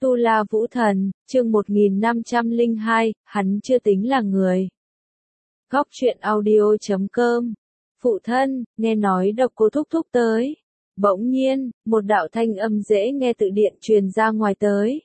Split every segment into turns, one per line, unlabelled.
Tu La Vũ Thần, chương 1502, hắn chưa tính là người. Góc truyện audio.com. Phụ thân, nghe nói Độc Cô thúc thúc tới. Bỗng nhiên, một đạo thanh âm dễ nghe tự điện truyền ra ngoài tới.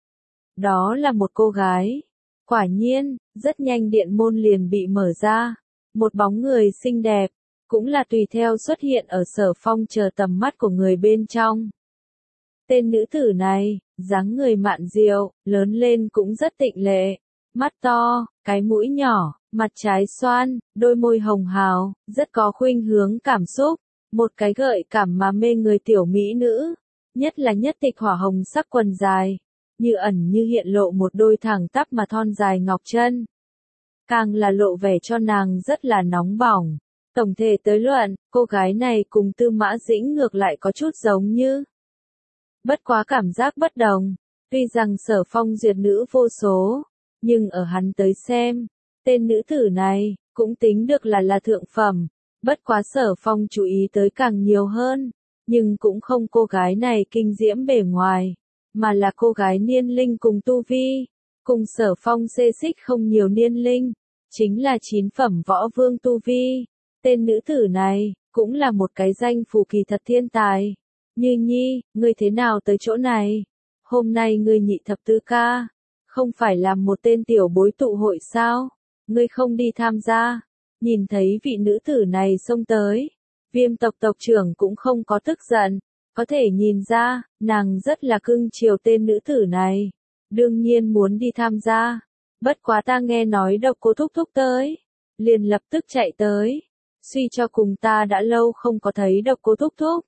Đó là một cô gái. Quả nhiên, rất nhanh điện môn liền bị mở ra. Một bóng người xinh đẹp, cũng là tùy theo xuất hiện ở Sở Phong chờ tầm mắt của người bên trong. Tên nữ tử này, dáng người mạn diệu, lớn lên cũng rất tịnh lệ, mắt to, cái mũi nhỏ, mặt trái xoan, đôi môi hồng hào, rất có khuynh hướng cảm xúc, một cái gợi cảm mà mê người tiểu mỹ nữ, nhất là nhất tịch hỏa hồng sắc quần dài, như ẩn như hiện lộ một đôi thẳng tắp mà thon dài ngọc chân. Càng là lộ vẻ cho nàng rất là nóng bỏng. Tổng thể tới luận, cô gái này cùng Tư Mã Dĩnh ngược lại có chút giống như. Bất quá cảm giác bất đồng, tuy rằng Sở Phong duyệt nữ vô số, nhưng ở hắn tới xem, tên nữ tử này, cũng tính được là thượng phẩm, bất quá Sở Phong chú ý tới càng nhiều hơn, nhưng cũng không cô gái này kinh diễm bề ngoài, mà là cô gái niên linh cùng tu vi, cùng Sở Phong xê xích không nhiều niên linh, chính là 9 phẩm võ vương tu vi, tên nữ tử này, cũng là một cái danh phù kỳ thật thiên tài. Như Nhi, ngươi thế nào tới chỗ này? Hôm nay ngươi nhị thập tứ ca, không phải làm một tên tiểu bối tụ hội sao? Ngươi không đi tham gia. Nhìn thấy vị nữ tử này xông tới, Viêm tộc tộc trưởng cũng không có tức giận, có thể nhìn ra, nàng rất là cưng chiều tên nữ tử này, đương nhiên muốn đi tham gia. Bất quá ta nghe nói Độc Cô thúc thúc tới, liền lập tức chạy tới, suy cho cùng ta đã lâu không có thấy Độc Cô thúc thúc.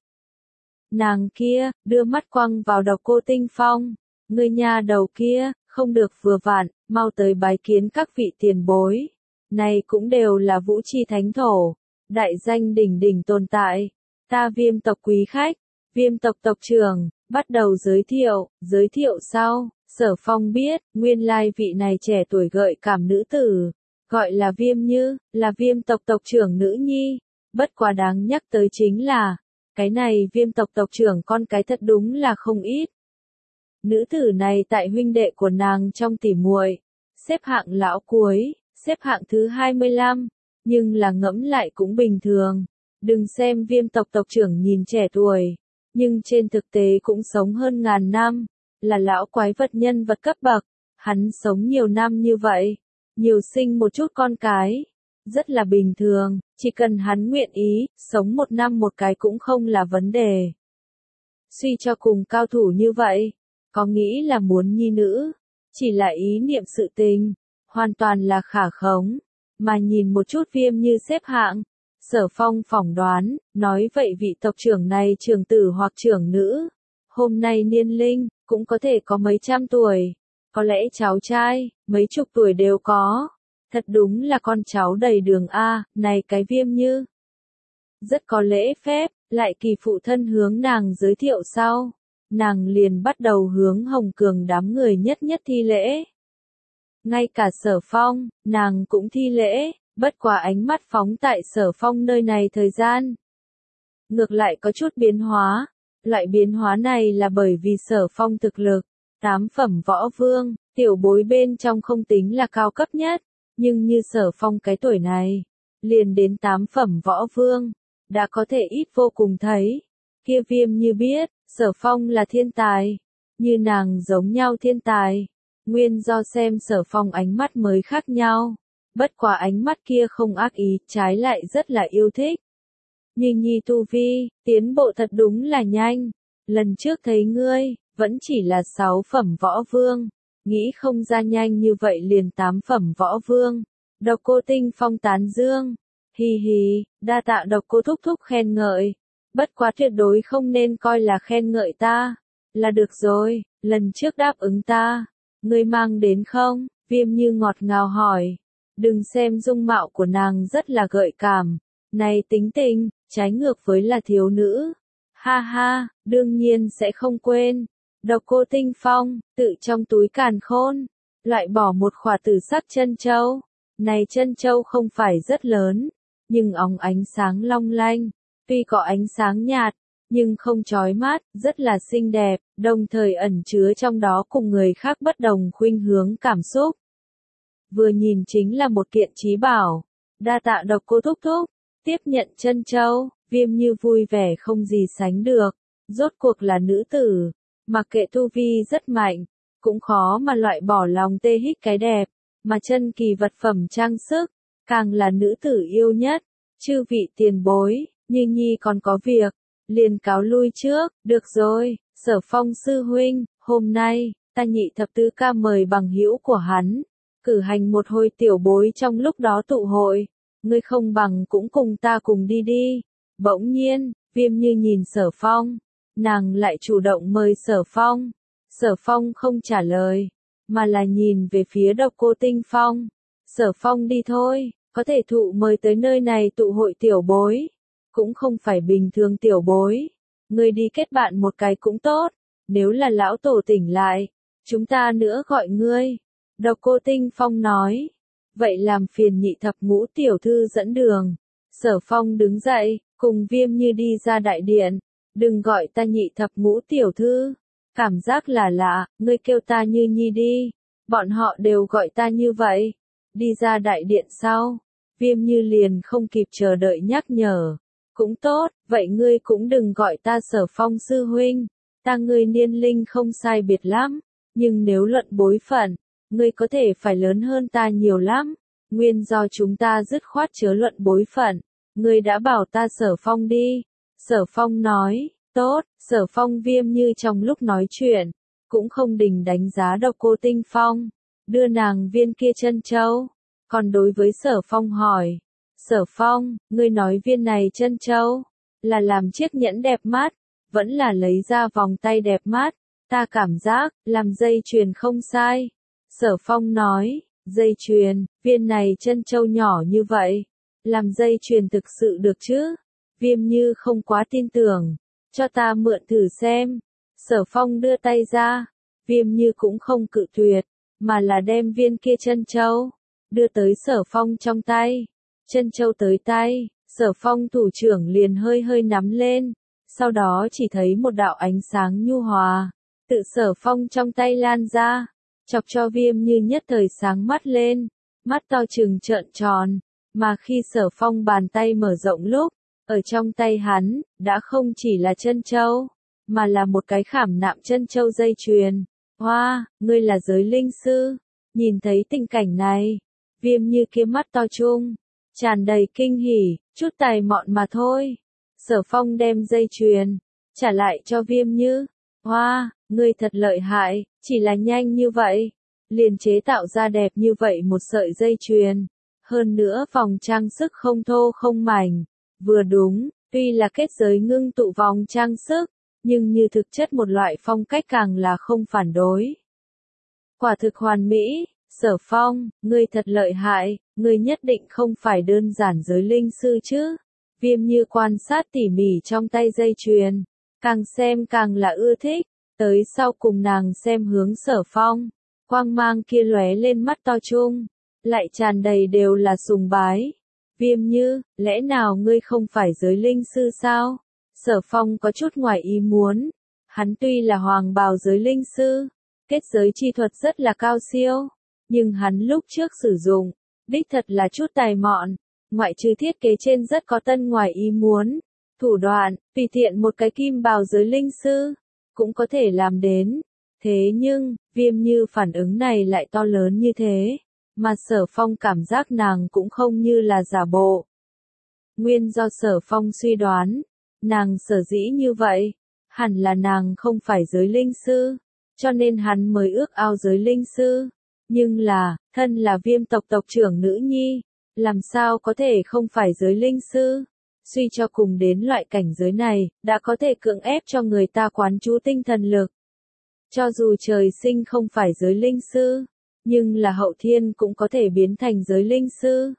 Nàng kia, đưa mắt quăng vào Độc Cô Tinh Phong, ngươi nha đầu kia, không được vừa vặn, mau tới bái kiến các vị tiền bối. Này cũng đều là vũ chi thánh thổ, đại danh đỉnh đỉnh tồn tại. Ta Viêm tộc quý khách, Viêm tộc tộc trưởng, bắt đầu giới thiệu sau, Sở Phong biết, nguyên lai vị này trẻ tuổi gợi cảm nữ tử, gọi là Viêm Như, là Viêm tộc tộc trưởng nữ nhi, bất quá đáng nhắc tới chính là, cái này Viêm tộc tộc trưởng con cái thật đúng là không ít. Nữ tử này tại huynh đệ của nàng trong tỉ muội, xếp hạng lão cuối, xếp hạng thứ 25, nhưng là ngẫm lại cũng bình thường. Đừng xem Viêm tộc tộc trưởng nhìn trẻ tuổi, nhưng trên thực tế cũng sống hơn ngàn năm, là lão quái vật nhân vật cấp bậc, hắn sống nhiều năm như vậy, nhiều sinh một chút con cái, rất là bình thường, chỉ cần hắn nguyện ý, sống một năm một cái cũng không là vấn đề. Suy cho cùng cao thủ như vậy, có nghĩ là muốn nhi nữ, chỉ là ý niệm sự tình, hoàn toàn là khả khống, mà nhìn một chút Viêm Như xếp hạng, Sở Phong phỏng đoán, nói vậy vị tộc trưởng này trưởng tử hoặc trưởng nữ, hôm nay niên linh, cũng có thể có mấy trăm tuổi, có lẽ cháu trai, mấy chục tuổi đều có. Thật đúng là con cháu đầy đường A, này cái Viêm Như. Rất có lễ phép, lại kỳ phụ thân hướng nàng giới thiệu sau. Nàng liền bắt đầu hướng Hồng Cường đám người nhất nhất thi lễ. Ngay cả Sở Phong, nàng cũng thi lễ, bất quá ánh mắt phóng tại Sở Phong nơi này thời gian. Ngược lại có chút biến hóa, loại biến hóa này là bởi vì Sở Phong thực lực, 8 phẩm võ vương, tiểu bối bên trong không tính là cao cấp nhất. Nhưng như Sở Phong cái tuổi này, liền đến 8 phẩm võ vương, đã có thể ít vô cùng thấy. Kia Viêm Như biết, Sở Phong là thiên tài, như nàng giống nhau thiên tài. Nguyên do xem Sở Phong ánh mắt mới khác nhau, bất quá ánh mắt kia không ác ý, trái lại rất là yêu thích. Như Nhi tu vi, tiến bộ thật đúng là nhanh, lần trước thấy ngươi, vẫn chỉ là 6 phẩm võ vương. Nghĩ không ra nhanh như vậy liền 8 phẩm võ vương. Độc Cô Tinh Phong tán dương. Hi hi, đa tạ Độc Cô thúc thúc khen ngợi. Bất quá tuyệt đối không nên coi là khen ngợi ta. Là được rồi, lần trước đáp ứng ta. Ngươi mang đến không? Viêm Như ngọt ngào hỏi. Đừng xem dung mạo của nàng rất là gợi cảm. Này tính tình, trái ngược với là thiếu nữ. Ha ha, đương nhiên sẽ không quên. Độc Cô Tinh Phong, tự trong túi càn khôn, loại bỏ một khỏa tử sắc chân châu. Này chân châu không phải rất lớn, nhưng óng ánh sáng long lanh, tuy có ánh sáng nhạt, nhưng không chói mắt, rất là xinh đẹp, đồng thời ẩn chứa trong đó cùng người khác bất đồng khuynh hướng cảm xúc. Vừa nhìn chính là một kiện trí bảo. Đa tạ Độc Cô thúc thúc, tiếp nhận trân châu, Viêm Như vui vẻ không gì sánh được, rốt cuộc là nữ tử, mặc kệ tu vi rất mạnh, cũng khó mà loại bỏ lòng tê hích cái đẹp, mà chân kỳ vật phẩm trang sức, càng là nữ tử yêu nhất. Chư vị tiền bối, Như Nhi còn có việc, liền cáo lui trước. Được rồi, Sở Phong sư huynh, hôm nay, ta Nhị thập tứ ca mời bằng hữu của hắn, cử hành một hồi tiểu bối trong lúc đó tụ hội, ngươi không bằng cũng cùng ta cùng đi đi. Bỗng nhiên, Viêm Như nhìn Sở Phong, nàng lại chủ động mời Sở Phong. Sở Phong không trả lời, mà là nhìn về phía Độc Cô Tinh Phong. Sở Phong đi thôi, có thể thụ mời tới nơi này tụ hội tiểu bối, cũng không phải bình thường tiểu bối. Ngươi đi kết bạn một cái cũng tốt, nếu là lão tổ tỉnh lại, chúng ta nữa gọi ngươi. Độc Cô Tinh Phong nói, vậy làm phiền Nhị thập ngũ tiểu thư dẫn đường. Sở Phong đứng dậy, cùng Viêm Như đi ra đại điện. Đừng gọi ta Nhị thập ngũ tiểu thư, cảm giác là lạ, ngươi kêu ta Như Nhi đi, bọn họ đều gọi ta như vậy. Đi ra đại điện sau, Viêm Như liền không kịp chờ đợi nhắc nhở, cũng tốt, vậy ngươi cũng đừng gọi ta Sở Phong sư huynh, ta ngươi niên linh không sai biệt lắm, nhưng nếu luận bối phận, ngươi có thể phải lớn hơn ta nhiều lắm, nguyên do chúng ta dứt khoát chớ luận bối phận, ngươi đã bảo ta Sở Phong đi. Sở Phong nói, tốt. Sở Phong Viêm Như trong lúc nói chuyện, cũng không đình đánh giá Độc Cô Tinh Phong, đưa nàng viên kia chân châu, còn đối với Sở Phong hỏi, Sở Phong, ngươi nói viên này chân châu, là làm chiếc nhẫn đẹp mắt, vẫn là lấy ra vòng tay đẹp mắt, ta cảm giác, làm dây chuyền không sai. Sở Phong nói, dây chuyền, viên này chân châu nhỏ như vậy, làm dây chuyền thực sự được chứ? Viêm Như không quá tin tưởng, cho ta mượn thử xem. Sở Phong đưa tay ra, Viêm Như cũng không cự tuyệt, mà là đem viên kia chân châu, đưa tới Sở Phong trong tay. Chân châu tới tay, Sở Phong thủ trưởng liền hơi hơi nắm lên, sau đó chỉ thấy một đạo ánh sáng nhu hòa, tự Sở Phong trong tay lan ra, chọc cho Viêm Như nhất thời sáng mắt lên, mắt to trừng trợn tròn, mà khi Sở Phong bàn tay mở rộng lúc, ở trong tay hắn, đã không chỉ là chân châu, mà là một cái khảm nạm chân châu dây chuyền. Hoa, ngươi là giới linh sư. Nhìn thấy tình cảnh này, Viêm Như kia mắt to chung, tràn đầy kinh hỉ, chút tài mọn mà thôi. Sở Phong đem dây chuyền, trả lại cho Viêm Như. Hoa, ngươi thật lợi hại, chỉ là nhanh như vậy, liền chế tạo ra đẹp như vậy một sợi dây chuyền. Hơn nữa vòng trang sức không thô không mảnh. Vừa đúng, tuy là kết giới ngưng tụ vòng trang sức, nhưng như thực chất một loại phong cách càng là không phản đối. Quả thực hoàn mỹ. Sở Phong, ngươi thật lợi hại, ngươi nhất định không phải đơn giản giới linh sư chứ. Viêm Như quan sát tỉ mỉ trong tay dây chuyền, càng xem càng là ưa thích, tới sau cùng nàng xem hướng Sở Phong, quang mang kia lóe lên mắt to chung, lại tràn đầy đều là sùng bái. Viêm Như, lẽ nào ngươi không phải giới linh sư sao? Sở Phong có chút ngoài ý muốn, hắn tuy là hoàng bào giới linh sư, kết giới chi thuật rất là cao siêu, nhưng hắn lúc trước sử dụng, đích thật là chút tài mọn, ngoại trừ thiết kế trên rất có tân ngoài ý muốn, thủ đoạn, tùy tiện một cái kim bào giới linh sư, cũng có thể làm đến. Thế nhưng, Viêm Như phản ứng này lại to lớn như thế, mà Sở Phong cảm giác nàng cũng không như là giả bộ. Nguyên do Sở Phong suy đoán, nàng sở dĩ như vậy, hẳn là nàng không phải giới linh sư, cho nên hắn mới ước ao giới linh sư. Nhưng là, thân là Viêm tộc tộc trưởng nữ nhi, làm sao có thể không phải giới linh sư? Suy cho cùng đến loại cảnh giới này, đã có thể cưỡng ép cho người ta quán chú tinh thần lực. Cho dù trời sinh không phải giới linh sư, nhưng là hậu thiên cũng có thể biến thành giới linh sư.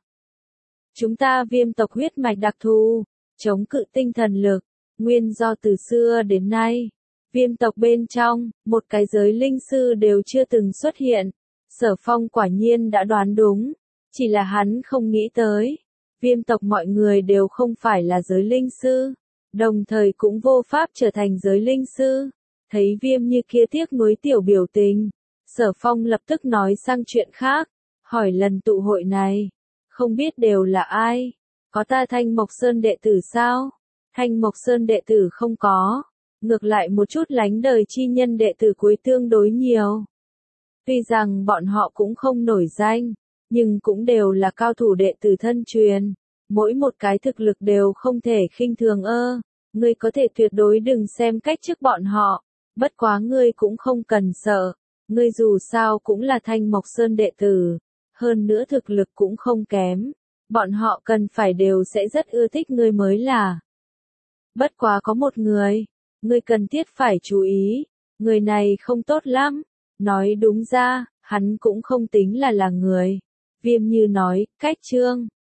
Chúng ta Viêm tộc huyết mạch đặc thù, chống cự tinh thần lực, nguyên do từ xưa đến nay, Viêm tộc bên trong, một cái giới linh sư đều chưa từng xuất hiện. Sở Phong quả nhiên đã đoán đúng, chỉ là hắn không nghĩ tới, Viêm tộc mọi người đều không phải là giới linh sư, đồng thời cũng vô pháp trở thành giới linh sư. Thấy Viêm Như kia tiếc nuối tiểu biểu tình, Sở Phong lập tức nói sang chuyện khác, hỏi lần tụ hội này, không biết đều là ai? Có ta Thanh Mộc Sơn đệ tử sao? Thanh Mộc Sơn đệ tử không có, ngược lại một chút lánh đời chi nhân đệ tử cuối tương đối nhiều. Tuy rằng bọn họ cũng không nổi danh, nhưng cũng đều là cao thủ đệ tử thân truyền, mỗi một cái thực lực đều không thể khinh thường ngươi có thể tuyệt đối đừng xem cách trước bọn họ, bất quá ngươi cũng không cần sợ, ngươi dù sao cũng là Thanh Mộc Sơn đệ tử, hơn nữa thực lực cũng không kém, bọn họ cần phải đều sẽ rất ưa thích ngươi mới là. Bất quá có một người, ngươi cần thiết phải chú ý, người này không tốt lắm, nói đúng ra, hắn cũng không tính là người. Viêm Như nói, cách Trương